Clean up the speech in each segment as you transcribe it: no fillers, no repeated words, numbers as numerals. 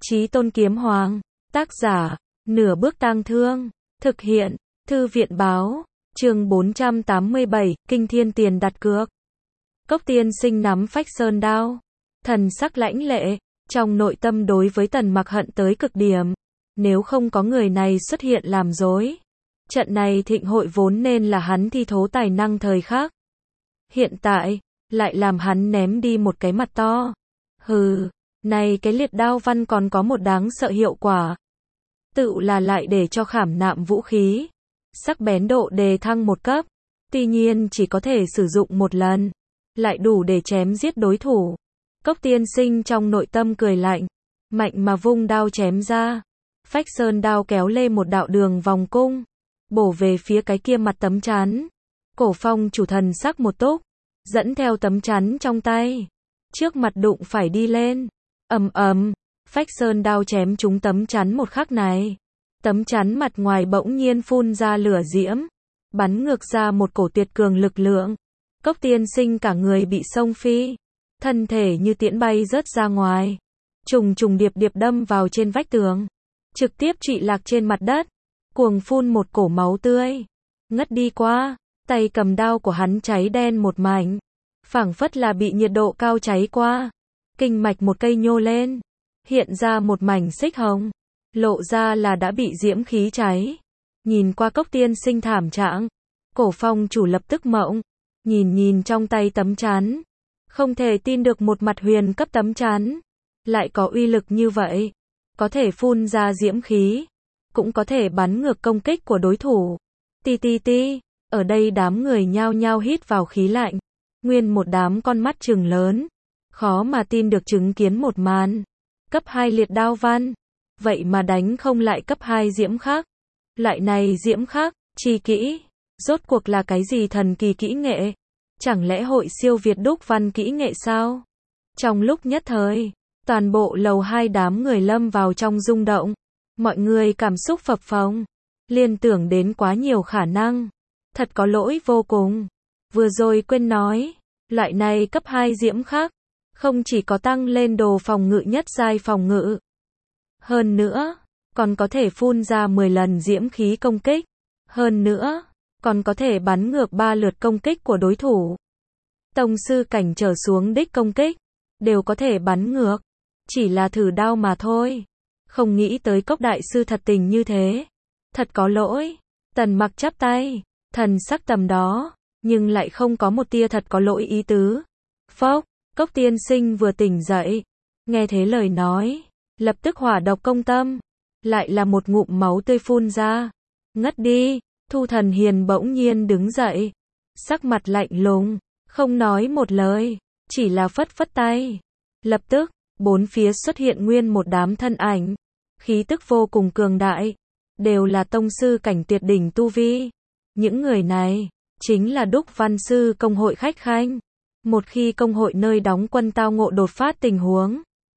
Chí Tôn Kiếm Hoàng. Tác giả, Nửa Bước Tang Thương. Thực hiện, Thư viện báo. Chương 487, Kinh Thiên Tiền đặt cược. Cốc Tiên Sinh nắm Phách Sơn đao, thần sắc lãnh lệ, trong nội tâm đối với Tần Mặc hận tới cực điểm. Nếu không có người này xuất hiện làm rối, trận này thịnh hội vốn nên là hắn thi thố tài năng thời khắc. Hiện tại, lại làm hắn ném đi một cái mặt to. Hừ, này cái liệt đao văn còn có một đáng sợ hiệu quả. Tự là lại để cho khảm nạm vũ khí, sắc bén độ đề thăng một cấp. Tuy nhiên chỉ có thể sử dụng một lần, lại đủ để chém giết đối thủ. Cốc Tiên Sinh trong nội tâm cười lạnh, mạnh mà vung đao chém ra. Phách Sơn đao kéo lên một đạo đường vòng cung, bổ về phía cái kia mặt tấm chắn. Cổ Phong chủ thần sắc một túc, dẫn theo tấm chắn trong tay, trước mặt đụng phải đi lên. Ầm ầm, Phách Sơn đao chém trúng tấm chắn một khắc này. Tấm chắn mặt ngoài bỗng nhiên phun ra lửa diễm, bắn ngược ra một cổ tuyệt cường lực lượng. Cốc Tiên Sinh cả người bị xông phi, thân thể như tiễn bay rớt ra ngoài, trùng trùng điệp điệp đâm vào trên vách tường, trực tiếp trụy lạc trên mặt đất, cuồng phun một cổ máu tươi, ngất đi qua. Tay cầm đao của hắn cháy đen một mảnh, phảng phất là bị nhiệt độ cao cháy qua. Kinh mạch một cây nhô lên, hiện ra một mảnh xích hồng, lộ ra là đã bị diễm khí cháy. Nhìn qua Cốc Tiên Sinh thảm trạng, Cổ Phong chủ lập tức mộng, nhìn trong tay tấm chắn, không thể tin được một mặt huyền cấp tấm chắn lại có uy lực như vậy, có thể phun ra diễm khí, cũng có thể bắn ngược công kích của đối thủ. Ti. Ở đây đám người nhao nhao hít vào khí lạnh, nguyên một đám con mắt trừng lớn, khó mà tin được chứng kiến một màn. Cấp 2 liệt đao văn, vậy mà đánh không lại cấp 2 diễm khắc. Loại này diễm khắc, chi kỹ, rốt cuộc là cái gì thần kỳ kỹ nghệ? Chẳng lẽ hội siêu việt đúc văn kỹ nghệ sao? Trong lúc nhất thời, toàn bộ lầu 2 đám người lâm vào trong rung động. Mọi người cảm xúc phập phồng, liên tưởng đến quá nhiều khả năng. Thật có lỗi vô cùng. Vừa rồi quên nói, loại này cấp 2 diễm khắc, không chỉ có tăng lên đồ phòng ngự nhất giai phòng ngự. Hơn nữa, còn có thể phun ra 10 lần diễm khí công kích. Hơn nữa, còn có thể bắn ngược 3 lượt công kích của đối thủ. Tông sư cảnh trở xuống đích công kích, đều có thể bắn ngược. Chỉ là thử đao mà thôi. Không nghĩ tới Cốc đại sư thật tình như thế. Thật có lỗi. Tần Mặc chắp tay, thần sắc tầm đó, nhưng lại không có một tia thật có lỗi ý tứ. Phốc, Cốc Tiên Sinh vừa tỉnh dậy, nghe thế lời nói, lập tức hỏa độc công tâm, lại là một ngụm máu tươi phun ra, ngất đi. Thu Thần Hiền bỗng nhiên đứng dậy, sắc mặt lạnh lùng, không nói một lời, chỉ là phất phất tay. Lập tức, bốn phía xuất hiện nguyên một đám thân ảnh, khí tức vô cùng cường đại, đều là tông sư cảnh tuyệt đỉnh tu vi. Những người này, chính là Đúc Văn Sư Công hội khách khanh. Một khi công hội nơi đóng quân tao ngộ đột phát tình huống,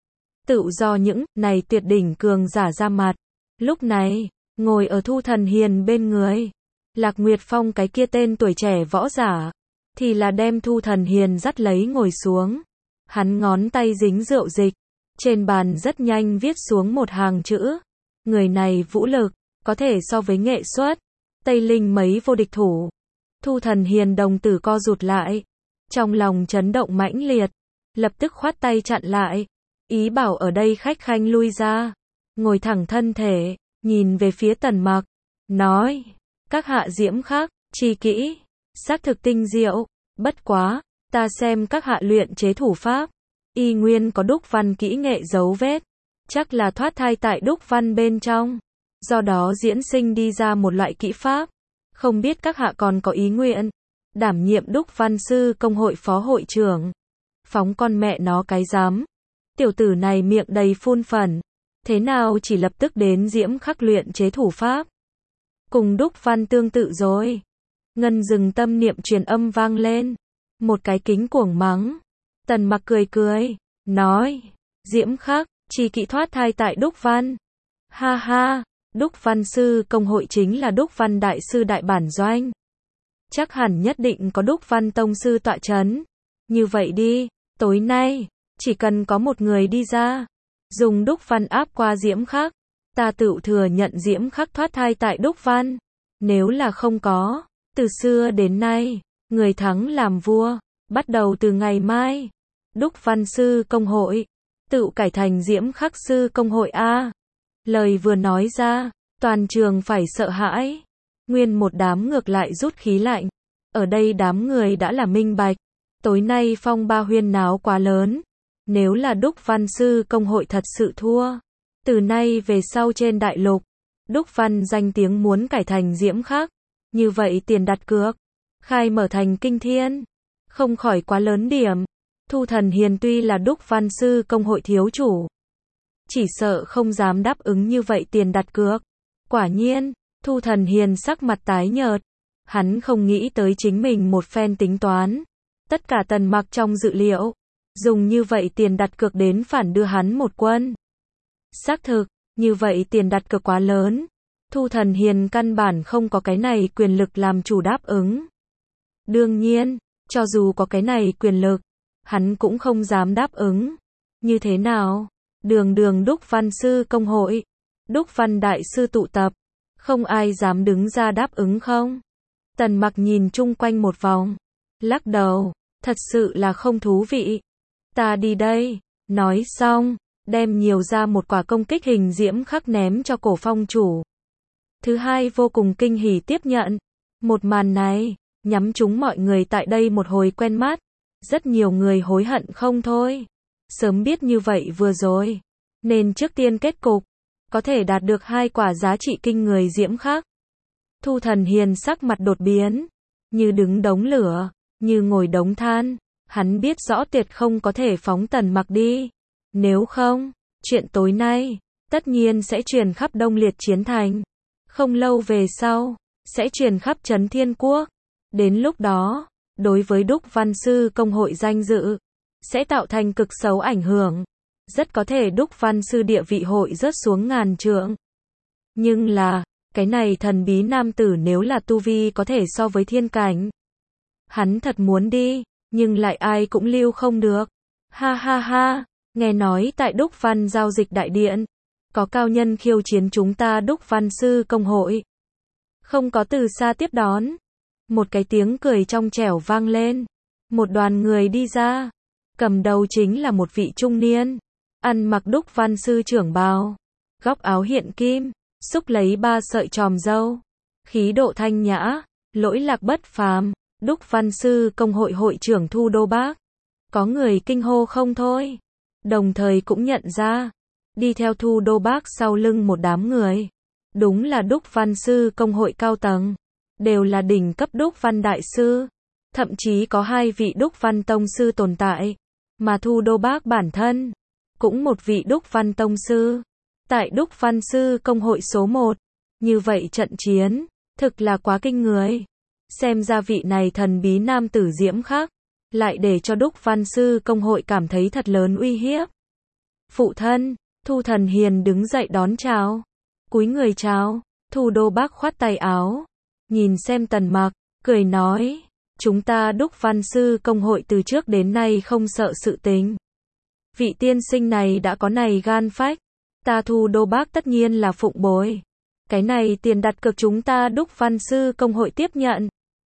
tự do những này tuyệt đỉnh cường giả ra mặt. Lúc này, ngồi ở Thu Thần Hiền bên người, Lạc Nguyệt Phong cái kia tên tuổi trẻ võ giả, thì là đem Thu Thần Hiền dắt lấy ngồi xuống. Hắn ngón tay dính rượu dịch, trên bàn rất nhanh viết xuống một hàng chữ. Người này vũ lực, có thể so với nghệ xuất Tây Linh mấy vô địch thủ. Thu Thần Hiền đồng tử co rụt lại, trong lòng chấn động mãnh liệt, lập tức khoát tay chặn lại, ý bảo ở đây khách khanh lui ra, ngồi thẳng thân thể, nhìn về phía Tần Mặc, nói, các hạ diễm khắc, chi kỹ, xác thực tinh diệu, bất quá, ta xem các hạ luyện chế thủ pháp, y nguyên có đúc văn kỹ nghệ dấu vết, chắc là thoát thai tại đúc văn bên trong, do đó diễn sinh đi ra một loại kỹ pháp, không biết các hạ còn có ý nguyện đảm nhiệm Đúc Văn Sư Công hội phó hội trưởng. Phóng con mẹ nó cái dám. Tiểu tử này miệng đầy phun phẩn, thế nào chỉ lập tức đến diễm khắc luyện chế thủ pháp. Cùng Đúc Văn tương tự rồi. Ngân dừng tâm niệm truyền âm vang lên. Một cái kính cuồng mắng. Tần Mặc cười, nói, diễm khắc, chỉ kỹ thoát thai tại Đúc Văn. Ha ha, Đúc Văn Sư Công hội chính là Đúc Văn Đại Sư Đại Bản Doanh. Chắc hẳn nhất định có Đúc Văn Tông Sư tọa chấn. Như vậy đi, tối nay, chỉ cần có một người đi ra, dùng đúc văn áp qua Diễm Khắc. Ta tự thừa nhận Diễm Khắc thoát thai tại đúc văn. Nếu là không có, từ xưa đến nay, người thắng làm vua, bắt đầu từ ngày mai. Đúc văn sư công hội, tự cải thành Diễm Khắc sư công hội a. Lời vừa nói ra, toàn trường phải sợ hãi. Nguyên một đám ngược lại rút khí lạnh. Ở đây đám người đã là minh bạch. Tối nay phong ba huyên náo quá lớn. Nếu là đúc văn sư công hội thật sự thua, từ nay về sau trên đại lục, đúc văn danh tiếng muốn cải thành Diễm Khắc. Như vậy tiền đặt cược, khai mở thành Kinh Thiên, không khỏi quá lớn điểm. Thu Thần Hiền tuy là đúc văn sư công hội thiếu chủ, chỉ sợ không dám đáp ứng như vậy tiền đặt cược. Quả nhiên, Thu Thần Hiền sắc mặt tái nhợt. Hắn không nghĩ tới chính mình một phen tính toán. Tất cả Tần Mặc trong dự liệu. Dùng như vậy tiền đặt cược đến phản đưa hắn một quân. Xác thực, như vậy tiền đặt cược quá lớn. Thu Thần Hiền căn bản không có cái này quyền lực làm chủ đáp ứng. Đương nhiên, cho dù có cái này quyền lực, hắn cũng không dám đáp ứng. Như thế nào? Đường đường đúc văn sư công hội, đúc văn đại sư tụ tập, không ai dám đứng ra đáp ứng không? Tần Mặc nhìn chung quanh một vòng, lắc đầu, thật sự là không thú vị. Ta đi đây. Nói xong, đem nhiều ra một quả công kích hình Diễm Khắc ném cho Cổ Phong chủ. Thứ hai vô cùng kinh hỉ tiếp nhận. Một màn này, nhắm trúng mọi người tại đây một hồi quen mắt. Rất nhiều người hối hận không thôi. Sớm biết như vậy vừa rồi, nên trước tiên kết cục, có thể đạt được 2 quả giá trị kinh người Diễm Khắc. Thu Thần Hiền sắc mặt đột biến, như đứng đống lửa, như ngồi đống than. Hắn biết rõ tuyệt không có thể phóng Tần Mặc đi. Nếu không, chuyện tối nay, tất nhiên sẽ truyền khắp Đông Liệt Chiến Thành. Không lâu về sau, sẽ truyền khắp Trấn Thiên Quốc. Đến lúc đó, đối với đúc văn sư công hội danh dự, sẽ tạo thành cực xấu ảnh hưởng. Rất có thể đúc văn sư địa vị hội rớt xuống ngàn trượng. Nhưng là, cái này thần bí nam tử nếu là tu vi có thể so với thiên cảnh. Hắn thật muốn đi, nhưng lại ai cũng lưu không được. Ha ha ha, nghe nói tại đúc văn giao dịch đại điện, có cao nhân khiêu chiến chúng ta đúc văn sư công hội. Không có từ xa tiếp đón. Một cái tiếng cười trong trẻo vang lên. Một đoàn người đi ra. Cầm đầu chính là một vị trung niên. Ăn mặc đúc văn sư trưởng bào. Góc áo hiện kim. Xúc lấy 3 sợi tròm râu. Khí độ thanh nhã. Lỗi lạc bất phàm. Đúc văn sư công hội hội trưởng Thu Đô Bác. Có người kinh hô không thôi. Đồng thời cũng nhận ra. Đi theo Thu Đô Bác sau lưng một đám người. Đúng là đúc văn sư công hội cao tầng. Đều là đỉnh cấp đúc văn đại sư. Thậm chí có 2 vị đúc văn tông sư tồn tại. Mà Thu Đô Bác bản thân, cũng một vị đúc văn tông sư. Tại đúc văn sư công hội số 1. Như vậy trận chiến, thực là quá kinh người. Xem ra vị này thần bí nam tử Diễm Khắc, lại để cho đúc văn sư công hội cảm thấy thật lớn uy hiếp. Phụ thân, Thu Thần Hiền đứng dậy đón chào. Cúi người chào. Thu Đô Bác khoát tay áo. Nhìn xem Tần Mặc, cười nói. Chúng ta đúc văn sư công hội từ trước đến nay không sợ sự tình. Vị tiên sinh này đã có này gan phách. Ta Thu Đô Bác tất nhiên là phụng bồi. Cái này tiền đặt cược chúng ta đúc văn sư công hội tiếp nhận.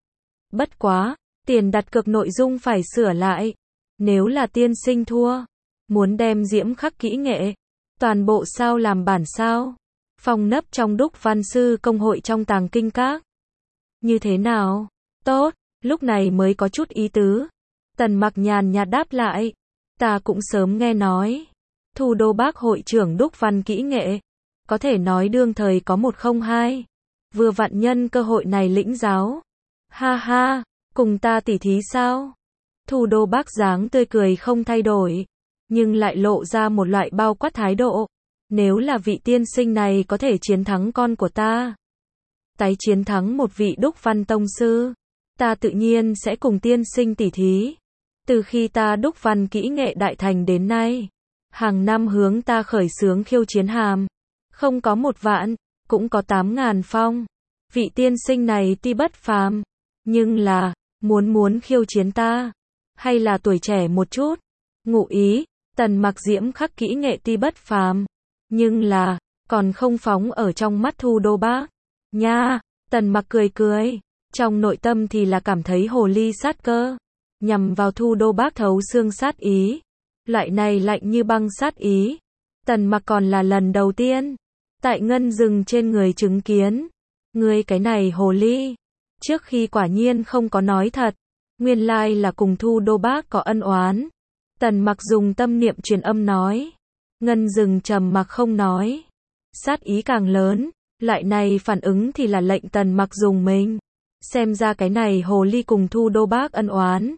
Bất quá, tiền đặt cược nội dung phải sửa lại. Nếu là tiên sinh thua, muốn đem Diễm Khắc kỹ nghệ, toàn bộ sao làm bản sao. Phòng nấp trong đúc văn sư công hội trong tàng kinh các. Như thế nào? Tốt, lúc này mới có chút ý tứ. Tần Mặc nhàn nhạt đáp lại. Ta cũng sớm nghe nói. Thu Đô Bác hội trưởng đúc văn kỹ nghệ. Có thể nói đương thời có 102. Vừa vặn nhân cơ hội này lĩnh giáo. Ha ha, cùng ta tỉ thí sao? Thu Đô Bác dáng tươi cười không thay đổi. Nhưng lại lộ ra một loại bao quát thái độ. Nếu là vị tiên sinh này có thể chiến thắng con của ta, tái chiến thắng một vị đúc văn tông sư, ta tự nhiên sẽ cùng tiên sinh tỉ thí. Từ khi ta đúc văn kỹ nghệ đại thành đến nay, hàng năm hướng ta khởi xướng khiêu chiến hàm, không có 1 vạn, cũng có 8.000 phong. Vị tiên sinh này tuy bất phàm, nhưng là, muốn khiêu chiến ta, hay là tuổi trẻ một chút. Ngụ ý, Tần Mặc diễm khắc kỹ nghệ tuy bất phàm, nhưng là, còn không phóng ở trong mắt Thu Đô Bác. Nha, Tần Mặc cười cười, trong nội tâm thì là cảm thấy hồ ly sát cơ, nhằm vào Thu Đô Bác thấu xương sát ý. Loại này lạnh như băng sát ý, Tần Mặc còn là lần đầu tiên tại ngân rừng trên người chứng kiến. Ngươi cái này hồ ly, trước khi quả nhiên không có nói thật, nguyên lai là cùng Thu Đô Bác có ân oán. Tần Mặc dùng tâm niệm truyền âm nói. Ngân rừng trầm mặc không nói, sát ý càng lớn, loại này phản ứng thì là lệnh Tần Mặc dùng mình. Xem ra cái này hồ ly cùng Thu Đô Bác ân oán,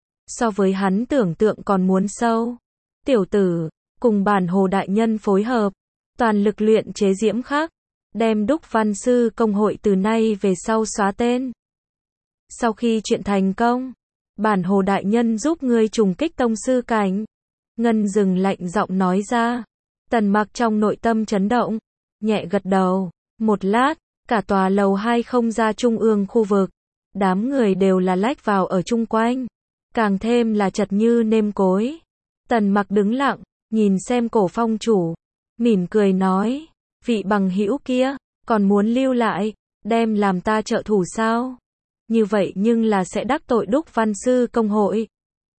so với hắn tưởng tượng còn muốn sâu. Tiểu tử, cùng bản hồ đại nhân phối hợp, toàn lực luyện chế diễm khắc, đem Đúc Văn Sư Công hội từ nay về sau xóa tên. Sau khi chuyện thành công, bản hồ đại nhân giúp ngươi trùng kích tông sư cảnh. Ngân rừng lạnh giọng nói ra. Tần Mặc trong nội tâm chấn động, nhẹ gật đầu. Một lát, cả tòa lầu 2 không ra trung ương khu vực, đám người đều là lách vào ở chung quanh, càng thêm là chật như nêm cối. Tần Mặc đứng lặng, nhìn xem Cổ Phong chủ, mỉm cười nói, vị bằng hữu kia, còn muốn lưu lại, đem làm ta trợ thủ sao? Như vậy nhưng là sẽ đắc tội Đúc Văn Sư Công hội.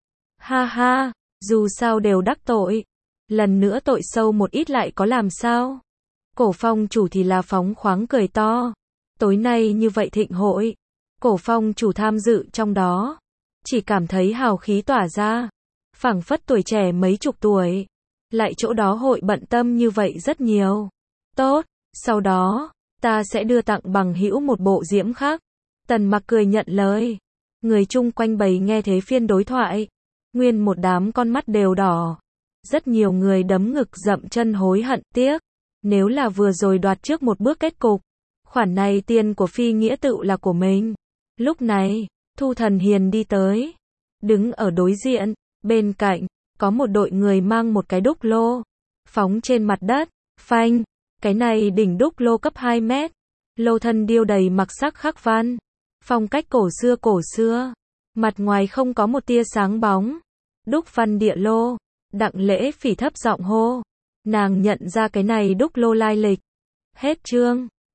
Ha ha, dù sao đều đắc tội, lần nữa tội sâu một ít lại có làm sao? Cổ Phong chủ thì là phóng khoáng cười to. Tối nay như vậy thịnh hội, Cổ Phong chủ tham dự trong đó, chỉ cảm thấy hào khí tỏa ra, phảng phất tuổi trẻ mấy chục tuổi, lại chỗ đó hội bận tâm như vậy rất nhiều. Tốt, sau đó, ta sẽ đưa tặng bằng hữu một bộ diễm khắc. Tần Mặc cười nhận lời. Người chung quanh bầy nghe thế phiên đối thoại, nguyên một đám con mắt đều đỏ. Rất nhiều người đấm ngực dậm chân hối hận tiếc. Nếu là vừa rồi đoạt trước một bước kết cục, khoản này tiền của Phi Nghĩa Tự là của mình. Lúc này, Thu Thần Hiền đi tới, đứng ở đối diện, bên cạnh, có một đội người mang một cái đúc lô, phóng trên mặt đất, phanh, cái này đỉnh đúc lô cấp 2 mét, lô thân điêu đầy mặc sắc khắc văn, phong cách cổ xưa, mặt ngoài không có một tia sáng bóng, đúc văn địa lô, Đặng Lễ Phỉ thấp giọng hô, nàng nhận ra cái này đúc lô lai lịch. Hết chương.